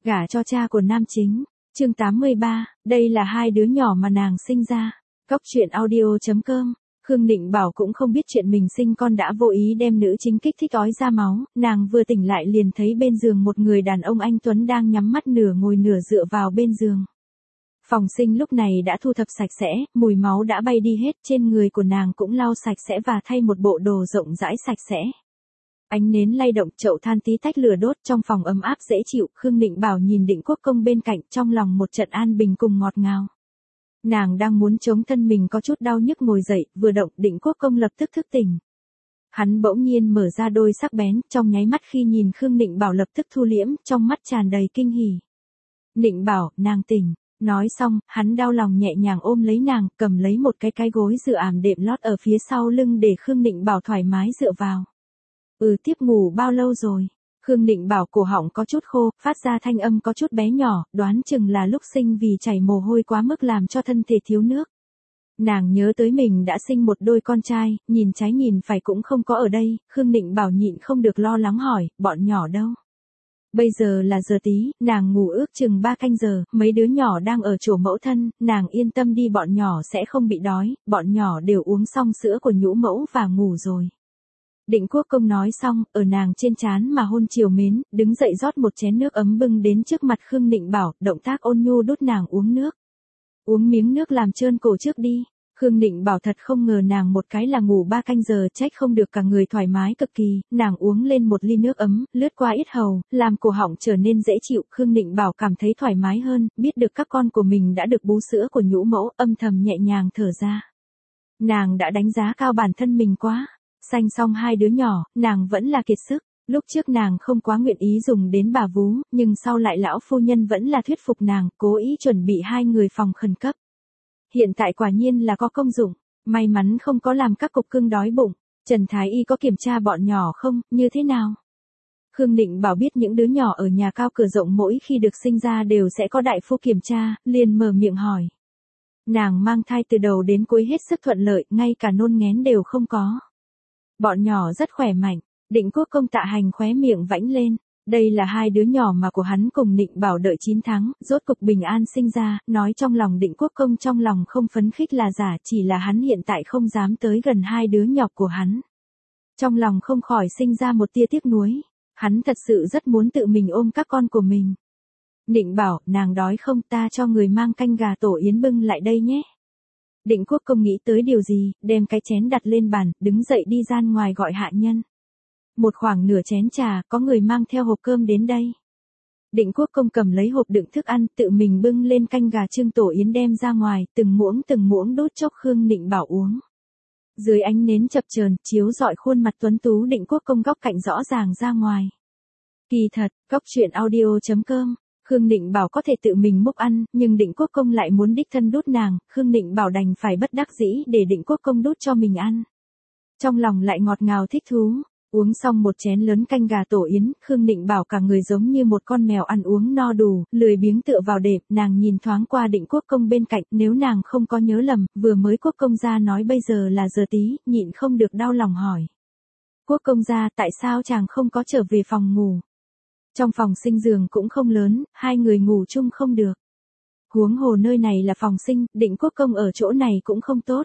Gả cho cha của nam chính. Chương 83, đây là hai đứa nhỏ mà nàng sinh ra. Góc truyện audio.com. Khương Nịnh Bảo cũng không biết chuyện mình sinh con đã vô ý đem nữ chính kích thích ói ra máu, nàng vừa tỉnh lại liền thấy bên giường một người đàn ông anh tuấn đang nhắm mắt nửa ngồi nửa dựa vào bên giường. Phòng sinh lúc này đã thu thập sạch sẽ, mùi máu đã bay đi hết, trên người của nàng cũng lau sạch sẽ và thay một bộ đồ rộng rãi sạch sẽ. Ánh nến lay động, chậu than tí tách lửa đốt, trong phòng ấm áp dễ chịu. Khương Nịnh Bảo nhìn Định Quốc Công bên cạnh, trong lòng một trận an bình cùng ngọt ngào. Nàng đang muốn chống thân mình có chút đau nhức ngồi dậy, vừa động Định Quốc Công lập tức thức tỉnh. Hắn bỗng nhiên mở ra đôi sắc bén, trong nháy mắt khi nhìn Khương Nịnh Bảo lập tức thu liễm, trong mắt tràn đầy kinh hỉ. Nịnh Bảo, nàng tỉnh. Nói xong, hắn đau lòng nhẹ nhàng ôm lấy nàng, cầm lấy một cái gối dựa ảm đệm lót ở phía sau lưng để Khương Nịnh Bảo thoải mái dựa vào. Tiếp ngủ bao lâu rồi? Khương Nịnh Bảo cổ họng có chút khô, phát ra thanh âm có chút bé nhỏ, đoán chừng là lúc sinh vì chảy mồ hôi quá mức làm cho thân thể thiếu nước. Nàng nhớ tới mình đã sinh một đôi con trai, nhìn trái nhìn phải cũng không có ở đây, Khương Nịnh Bảo nhịn không được lo lắng hỏi, bọn nhỏ đâu? Bây giờ là giờ tí, nàng ngủ ước chừng 3 canh giờ, mấy đứa nhỏ đang ở chỗ mẫu thân, nàng yên tâm đi, bọn nhỏ sẽ không bị đói, bọn nhỏ đều uống xong sữa của nhũ mẫu và ngủ rồi. Định Quốc Công nói xong, ở nàng trên trán mà hôn chiều mến, đứng dậy rót một chén nước ấm bưng đến trước mặt Khương Nịnh Bảo, động tác ôn nhu đút nàng uống nước. Uống miếng nước làm trơn cổ trước đi. Khương Nịnh Bảo thật không ngờ nàng một cái là ngủ 3 canh giờ, trách không được cả người thoải mái cực kỳ, nàng uống lên một ly nước ấm, lướt qua yết hầu, làm cổ họng trở nên dễ chịu. Khương Nịnh Bảo cảm thấy thoải mái hơn, biết được các con của mình đã được bú sữa của nhũ mẫu, âm thầm nhẹ nhàng thở ra. Nàng đã đánh giá cao bản thân mình quá. Sanh xong hai đứa nhỏ, nàng vẫn là kiệt sức. Lúc trước nàng không quá nguyện ý dùng đến bà vú, nhưng sau lại lão phu nhân vẫn là thuyết phục nàng, cố ý chuẩn bị 2 người phòng khẩn cấp. Hiện tại quả nhiên là có công dụng, may mắn không có làm các cục cưng đói bụng. Trần Thái Y có kiểm tra bọn nhỏ không, như thế nào? Khương Nịnh Bảo biết những đứa nhỏ ở nhà cao cửa rộng mỗi khi được sinh ra đều sẽ có đại phu kiểm tra, liền mở miệng hỏi. Nàng mang thai từ đầu đến cuối hết sức thuận lợi, ngay cả nôn nghén đều không có. Bọn nhỏ rất khỏe mạnh. Định Quốc Công Tạ Hành khóe miệng vãnh lên. Đây là hai đứa nhỏ mà của hắn cùng Nịnh Bảo đợi 9 tháng, rốt cục bình an sinh ra, nói trong lòng Định Quốc Công trong lòng không phấn khích là giả, chỉ là hắn hiện tại không dám tới gần hai đứa nhỏ của hắn. Trong lòng không khỏi sinh ra một tia tiếc nuối, hắn thật sự rất muốn tự mình ôm các con của mình. Nịnh Bảo, nàng đói không, ta cho người mang canh gà tổ yến bưng lại đây nhé. Định Quốc Công nghĩ tới điều gì, đem cái chén đặt lên bàn, đứng dậy đi ra ngoài gọi hạ nhân. Một khoảng nửa chén trà, có người mang theo hộp cơm đến đây. Định Quốc Công cầm lấy hộp đựng thức ăn, tự mình bưng lên canh gà trưng tổ yến đem ra ngoài, từng muỗng đút chốc Khương Nịnh Bảo uống. Dưới ánh nến chập chờn chiếu rọi khuôn mặt tuấn tú Định Quốc Công góc cạnh rõ ràng ra ngoài. Kỳ thật, góc truyện audio.com. Khương Nịnh Bảo có thể tự mình múc ăn, nhưng Định Quốc Công lại muốn đích thân đút nàng, Khương Nịnh Bảo đành phải bất đắc dĩ để Định Quốc Công đút cho mình ăn. Trong lòng lại ngọt ngào thích thú, uống xong một chén lớn canh gà tổ yến, Khương Nịnh Bảo cả người giống như một con mèo ăn uống no đủ, lười biếng tựa vào đệm, nàng nhìn thoáng qua Định Quốc Công bên cạnh, nếu nàng không có nhớ lầm, vừa mới Quốc Công gia nói bây giờ là giờ tí, nhịn không được đau lòng hỏi. Quốc Công gia, tại sao chàng không có trở về phòng ngủ? Trong phòng sinh giường cũng không lớn, 2 người ngủ chung không được. Huống hồ nơi này là phòng sinh, Định Quốc Công ở chỗ này cũng không tốt.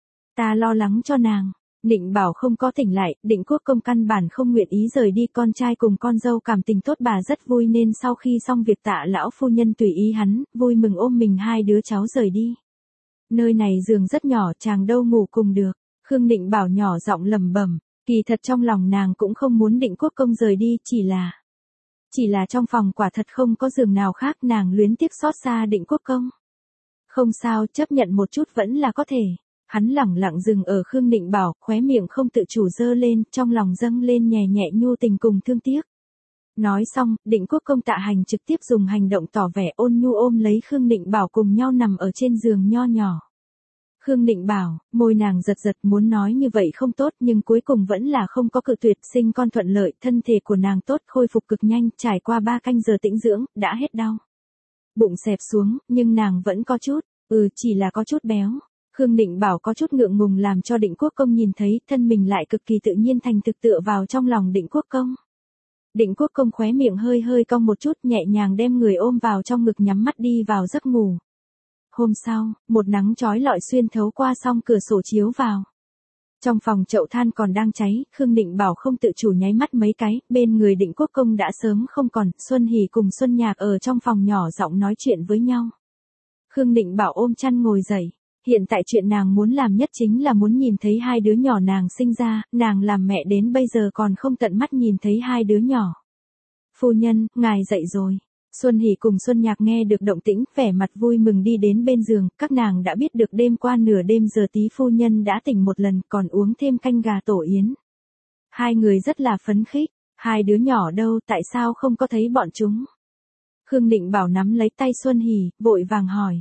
Ta lo lắng cho nàng. Nịnh Bảo không có tỉnh lại, Định Quốc Công căn bản không nguyện ý rời đi, con trai cùng con dâu cảm tình tốt, bà rất vui nên sau khi xong việc Tạ lão phu nhân tùy ý hắn, vui mừng ôm mình 2 đứa cháu rời đi. Nơi này giường rất nhỏ, chàng đâu ngủ cùng được. Khương Nịnh Bảo nhỏ giọng lẩm bẩm, kỳ thật trong lòng nàng cũng không muốn Định Quốc Công rời đi, chỉ là trong phòng quả thật không có giường nào khác, nàng luyến tiếc xót xa Định Quốc Công. Không sao, chấp nhận một chút vẫn là có thể. Hắn lẳng lặng dừng ở Khương Nịnh Bảo, khóe miệng không tự chủ dơ lên, trong lòng dâng lên nhẹ nhẹ nhu tình cùng thương tiếc. Nói xong, Định Quốc Công Tạ Hành trực tiếp dùng hành động tỏ vẻ ôn nhu ôm lấy Khương Nịnh Bảo cùng nhau nằm ở trên giường nho nhỏ. Khương Nịnh Bảo, môi nàng giật giật muốn nói như vậy không tốt nhưng cuối cùng vẫn là không có cự tuyệt, sinh con thuận lợi, thân thể của nàng tốt, khôi phục cực nhanh, trải qua 3 canh giờ tĩnh dưỡng, đã hết đau. Bụng xẹp xuống, nhưng nàng vẫn có chút, chỉ là có chút béo. Khương Nịnh Bảo có chút ngượng ngùng làm cho Định Quốc Công nhìn thấy, thân mình lại cực kỳ tự nhiên thành thực tựa vào trong lòng Định Quốc Công. Định Quốc Công khóe miệng hơi hơi cong một chút, nhẹ nhàng đem người ôm vào trong ngực, nhắm mắt đi vào giấc ngủ. Hôm sau, một nắng chói lọi xuyên thấu qua song cửa sổ chiếu vào. Trong phòng chậu than còn đang cháy, Khương Định Bảo không tự chủ nháy mắt mấy cái, bên người Định Quốc Công đã sớm không còn, Xuân Hỷ cùng Xuân Nhạc ở trong phòng nhỏ giọng nói chuyện với nhau. Khương Định Bảo ôm chăn ngồi dậy, hiện tại chuyện nàng muốn làm nhất chính là muốn nhìn thấy hai đứa nhỏ nàng sinh ra, nàng làm mẹ đến bây giờ còn không tận mắt nhìn thấy hai đứa nhỏ. Phu nhân, ngài dậy rồi. Xuân Hỷ cùng Xuân Nhạc nghe được động tĩnh, vẻ mặt vui mừng đi đến bên giường, các nàng đã biết được đêm qua nửa đêm giờ tí phu nhân đã tỉnh một lần, còn uống thêm canh gà tổ yến. Hai người rất là phấn khích, hai đứa nhỏ đâu, tại sao không có thấy bọn chúng? Khương Định Bảo nắm lấy tay Xuân Hỷ, vội vàng hỏi.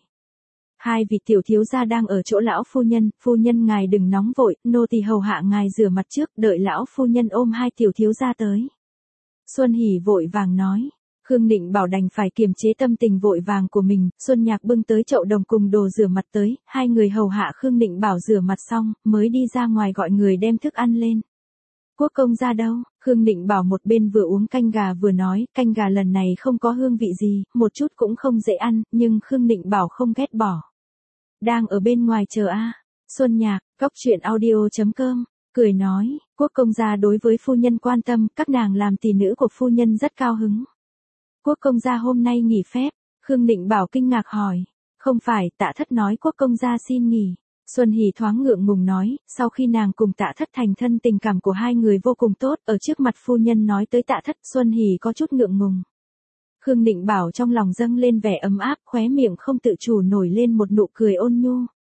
Hai vị tiểu thiếu gia đang ở chỗ lão phu nhân ngài đừng nóng vội, nô tỳ hầu hạ ngài rửa mặt trước, đợi lão phu nhân ôm hai tiểu thiếu gia tới. Xuân Hỷ vội vàng nói. Khương Định Bảo đành phải kiềm chế tâm tình vội vàng của mình, Xuân Nhạc bưng tới chậu đồng cùng đồ rửa mặt tới, hai người hầu hạ Khương Định Bảo rửa mặt xong, mới đi ra ngoài gọi người đem thức ăn lên. Quốc công ra đâu? Khương Định Bảo một bên vừa uống canh gà vừa nói, canh gà lần này không có hương vị gì, một chút cũng không dễ ăn, nhưng Khương Định Bảo không ghét bỏ. Đang ở bên ngoài chờ a. Xuân Nhạc, coctruyện.audio.com, cười nói, quốc công gia đối với phu nhân quan tâm, các nàng làm tỷ nữ của phu nhân rất cao hứng. Quốc công gia hôm nay nghỉ phép, Khương Định Bảo kinh ngạc hỏi. Không phải, Tạ Thất nói quốc công gia xin nghỉ. Xuân Hỷ thoáng ngượng ngùng nói, sau khi nàng cùng Tạ Thất thành thân tình cảm của hai người vô cùng tốt, ở trước mặt phu nhân nói tới Tạ Thất, Xuân Hỷ có chút ngượng ngùng. Khương Định Bảo trong lòng dâng lên vẻ ấm áp, khóe miệng không tự chủ nổi lên một nụ cười ôn nhu.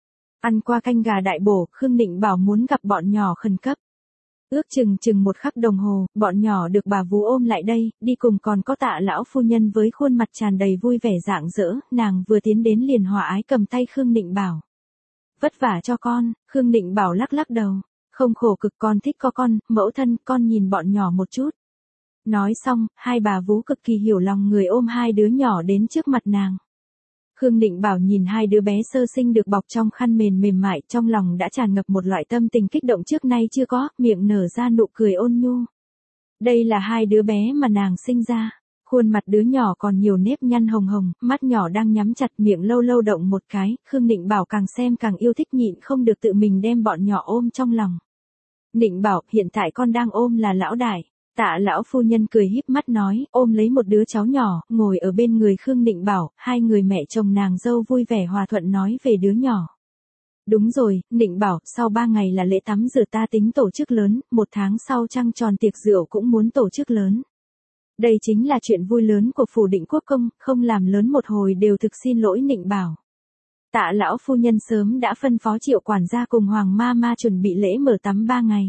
Ăn qua canh gà đại bổ, Khương Định Bảo muốn gặp bọn nhỏ khẩn cấp. Ước chừng một khắc đồng hồ, bọn nhỏ được bà vú ôm lại đây, đi cùng còn có Tạ lão phu nhân với khuôn mặt tràn đầy vui vẻ rạng rỡ, nàng vừa tiến đến liền hòa ái cầm tay Khương Định Bảo. Vất vả cho con, Khương Định Bảo lắc lắc đầu, không khổ cực, con thích có con, mẫu thân, con nhìn bọn nhỏ một chút. Nói xong, hai bà vú cực kỳ hiểu lòng người ôm hai đứa nhỏ đến trước mặt nàng. Khương Định Bảo nhìn hai đứa bé sơ sinh được bọc trong khăn mềm mại, trong lòng đã tràn ngập một loại tâm tình kích động trước nay chưa có, miệng nở ra nụ cười ôn nhu. Đây là hai đứa bé mà nàng sinh ra. Khuôn mặt đứa nhỏ còn nhiều nếp nhăn hồng hồng, mắt nhỏ đang nhắm chặt, miệng lâu lâu động một cái, Khương Định Bảo càng xem càng yêu thích, nhịn không được tự mình đem bọn nhỏ ôm trong lòng. Định Bảo, hiện tại con đang ôm là lão đại. Tạ lão phu nhân cười híp mắt nói, ôm lấy một đứa cháu nhỏ, ngồi ở bên người Khương Định Bảo, hai người mẹ chồng nàng dâu vui vẻ hòa thuận nói về đứa nhỏ. Đúng rồi, Định Bảo, sau 3 ngày là lễ tắm rửa ta tính tổ chức lớn, 1 tháng sau trăng tròn tiệc rượu cũng muốn tổ chức lớn. Đây chính là chuyện vui lớn của phủ Định Quốc công, không làm lớn một hồi đều thực xin lỗi Định Bảo. Tạ lão phu nhân sớm đã phân phó Triệu quản gia cùng Hoàng ma ma chuẩn bị lễ mở tắm 3 ngày.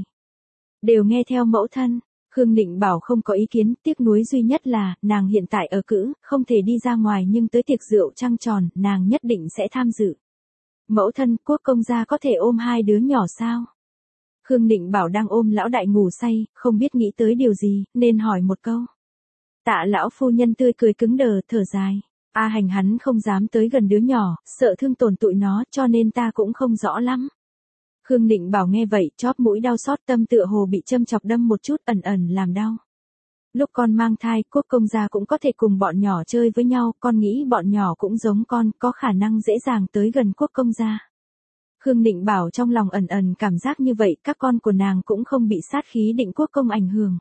Đều nghe theo mẫu thân. Khương Định Bảo không có ý kiến, tiếc nuối duy nhất là, nàng hiện tại ở cữ, không thể đi ra ngoài nhưng tới tiệc rượu trăng tròn, nàng nhất định sẽ tham dự. Mẫu thân, quốc công gia có thể ôm hai đứa nhỏ sao? Khương Định Bảo đang ôm lão đại ngủ say, không biết nghĩ tới điều gì, nên hỏi một câu. Tạ lão phu nhân tươi cười cứng đờ, thở dài. A Hành hắn không dám tới gần đứa nhỏ, sợ thương tổn tụi nó, cho nên ta cũng không rõ lắm. Khương Định Bảo nghe vậy, chóp mũi đau xót, tâm tựa hồ bị châm chọc đâm một chút, ẩn ẩn làm đau. Lúc con mang thai, quốc công gia cũng có thể cùng bọn nhỏ chơi với nhau, con nghĩ bọn nhỏ cũng giống con, có khả năng dễ dàng tới gần quốc công gia. Khương Định Bảo trong lòng ẩn ẩn cảm giác như vậy, các con của nàng cũng không bị sát khí Định Quốc công ảnh hưởng.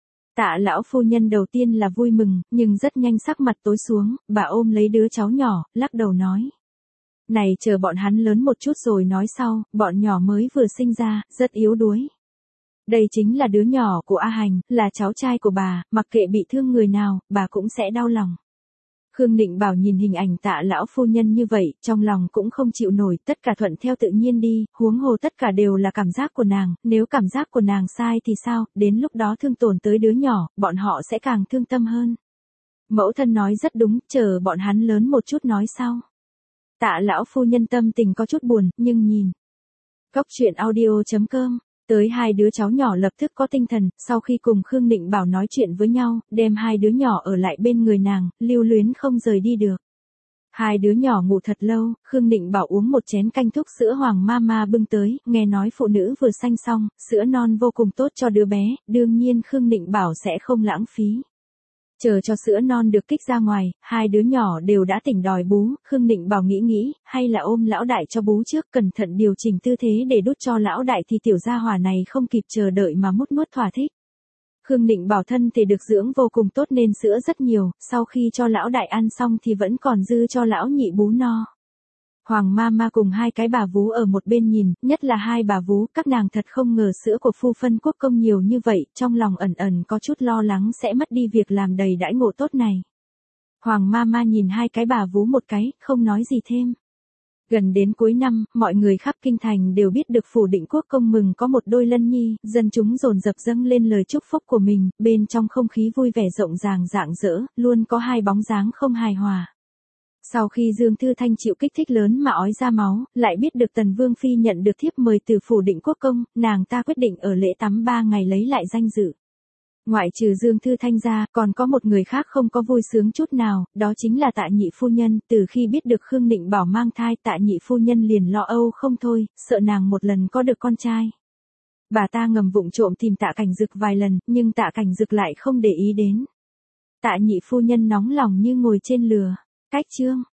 Tạ lão phu nhân đầu tiên là vui mừng, nhưng rất nhanh sắc mặt tối xuống, bà ôm lấy đứa cháu nhỏ, lắc đầu nói. Này chờ bọn hắn lớn một chút rồi nói sau, bọn nhỏ mới vừa sinh ra, rất yếu đuối. Đây chính là đứa nhỏ của A Hành, là cháu trai của bà, mặc kệ bị thương người nào, bà cũng sẽ đau lòng. Khương Định Bảo nhìn hình ảnh Tạ lão phu nhân như vậy, trong lòng cũng không chịu nổi, tất cả thuận theo tự nhiên đi, huống hồ tất cả đều là cảm giác của nàng, nếu cảm giác của nàng sai thì sao, đến lúc đó thương tổn tới đứa nhỏ, bọn họ sẽ càng thương tâm hơn. Mẫu thân nói rất đúng, chờ bọn hắn lớn một chút nói sau. Tạ lão phu nhân tâm tình có chút buồn, nhưng nhìn. Coctruyện.audio.com, tới hai đứa cháu nhỏ lập tức có tinh thần, sau khi cùng Khương Định Bảo nói chuyện với nhau, đem hai đứa nhỏ ở lại bên người nàng, lưu luyến không rời đi được. Hai đứa nhỏ ngủ thật lâu, Khương Định Bảo uống một chén canh thúc sữa Hoàng Mama bưng tới, nghe nói phụ nữ vừa sanh xong, sữa non vô cùng tốt cho đứa bé, đương nhiên Khương Định Bảo sẽ không lãng phí. Chờ cho sữa non được kích ra ngoài, hai đứa nhỏ đều đã tỉnh đòi bú, Khương Định Bảo nghĩ, hay là ôm lão đại cho bú trước, cẩn thận điều chỉnh tư thế để đút cho lão đại thì tiểu gia hỏa này không kịp chờ đợi mà nuốt thỏa thích. Khương Định Bảo thân thể được dưỡng vô cùng tốt nên sữa rất nhiều, sau khi cho lão đại ăn xong thì vẫn còn dư cho lão nhị bú no. Hoàng Mama cùng hai cái bà vú ở một bên nhìn, nhất là hai bà vú, các nàng thật không ngờ sữa của phu phân quốc công nhiều như vậy, trong lòng ẩn có chút lo lắng sẽ mất đi việc làm đầy đãi ngộ tốt này. Hoàng Mama nhìn hai cái bà vú một cái, không nói gì thêm. Gần đến cuối năm, mọi người khắp kinh thành đều biết được phủ Định Quốc công mừng có một đôi lân nhi, dân chúng dồn dập dâng lên lời chúc phúc của mình, bên trong không khí vui vẻ rộng ràng rạng rỡ, luôn có hai bóng dáng không hài hòa. Sau khi Dương Thư Thanh chịu kích thích lớn mà ói ra máu, lại biết được Tần Vương Phi nhận được thiếp mời từ phủ Định Quốc công, nàng ta quyết định ở lễ tắm 3 ngày lấy lại danh dự. Ngoại trừ Dương Thư Thanh ra, còn có một người khác không có vui sướng chút nào, đó chính là Tạ Nhị phu nhân, từ khi biết được Khương Định Bảo mang thai, Tạ Nhị phu nhân liền lo âu không thôi, sợ nàng một lần có được con trai. Bà ta ngầm vụng trộm tìm Tạ Cảnh Dực vài lần, nhưng Tạ Cảnh Dực lại không để ý đến. Tạ Nhị phu nhân nóng lòng như ngồi trên lửa. Cách chương